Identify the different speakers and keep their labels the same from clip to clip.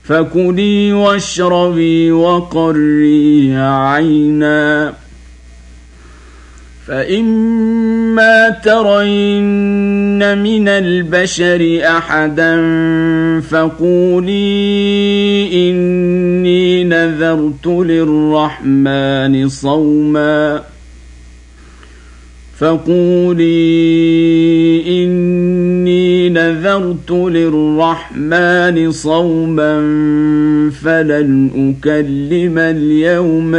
Speaker 1: فكلي واشربي وقري عينا فإما ترين من البشر أحدا فقولي إني نذرت للرحمن صوما فلن أكلم اليوم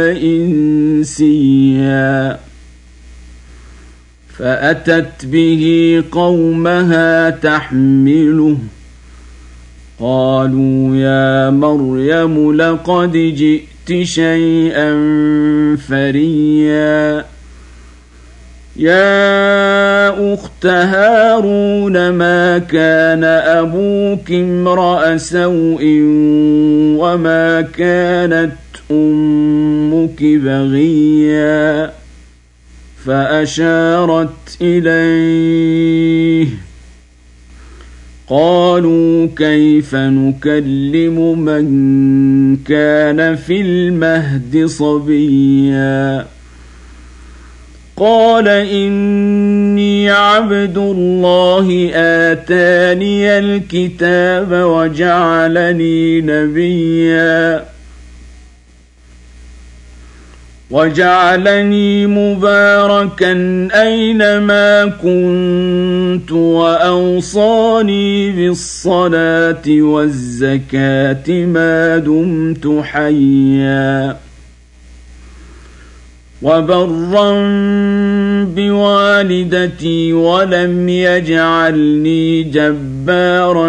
Speaker 1: إنسيا فأتت به قومها تحمله قالوا يا مريم لقد جئت شيئا فريا يا أخت هارون ما كان أبوك امرأ سوء وما كانت أمك بغيا فأشارت إليه قالوا كيف نكلم من كان في المهد صبيا قال إني عبد الله آتاني الكتاب وجعلني مباركا أينما كنت وأوصاني بالصلاة والزكاة ما دمت حيا وبرا بوالدتي ولم يجعلني جبارا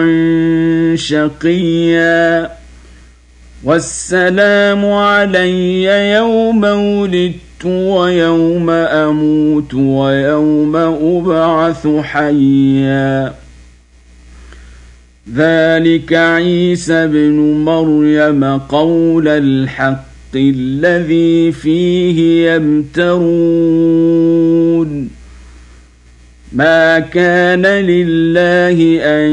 Speaker 1: شقيا والسلام علي يوم ولدت ويوم أموت ويوم أبعث حيا ذلك عيسى بن مريم قول الحق الذي فيه يمترون ما كان لله أن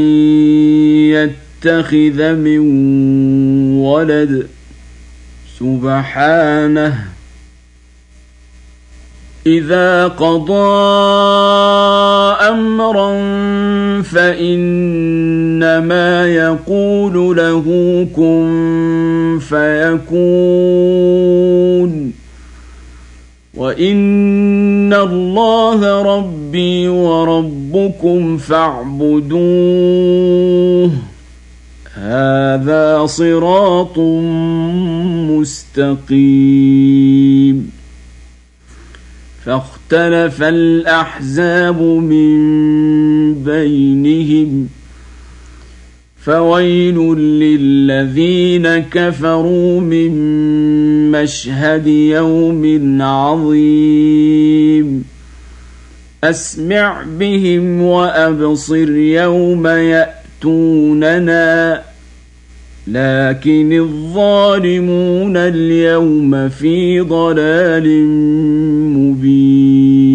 Speaker 1: يتخذ من ولد سبحانه إذا قضى أمرا فإنما يقول له كن فيكون وإن الله ربي وربكم فاعبدوه هذا صراط مستقيم فاختلف الأحزاب من بينهم فويل للذين كفروا من مشهد يوم عظيم أسمع بهم وأبصر يوم يأتوننا لكن الظالمون اليوم في ضلال مبين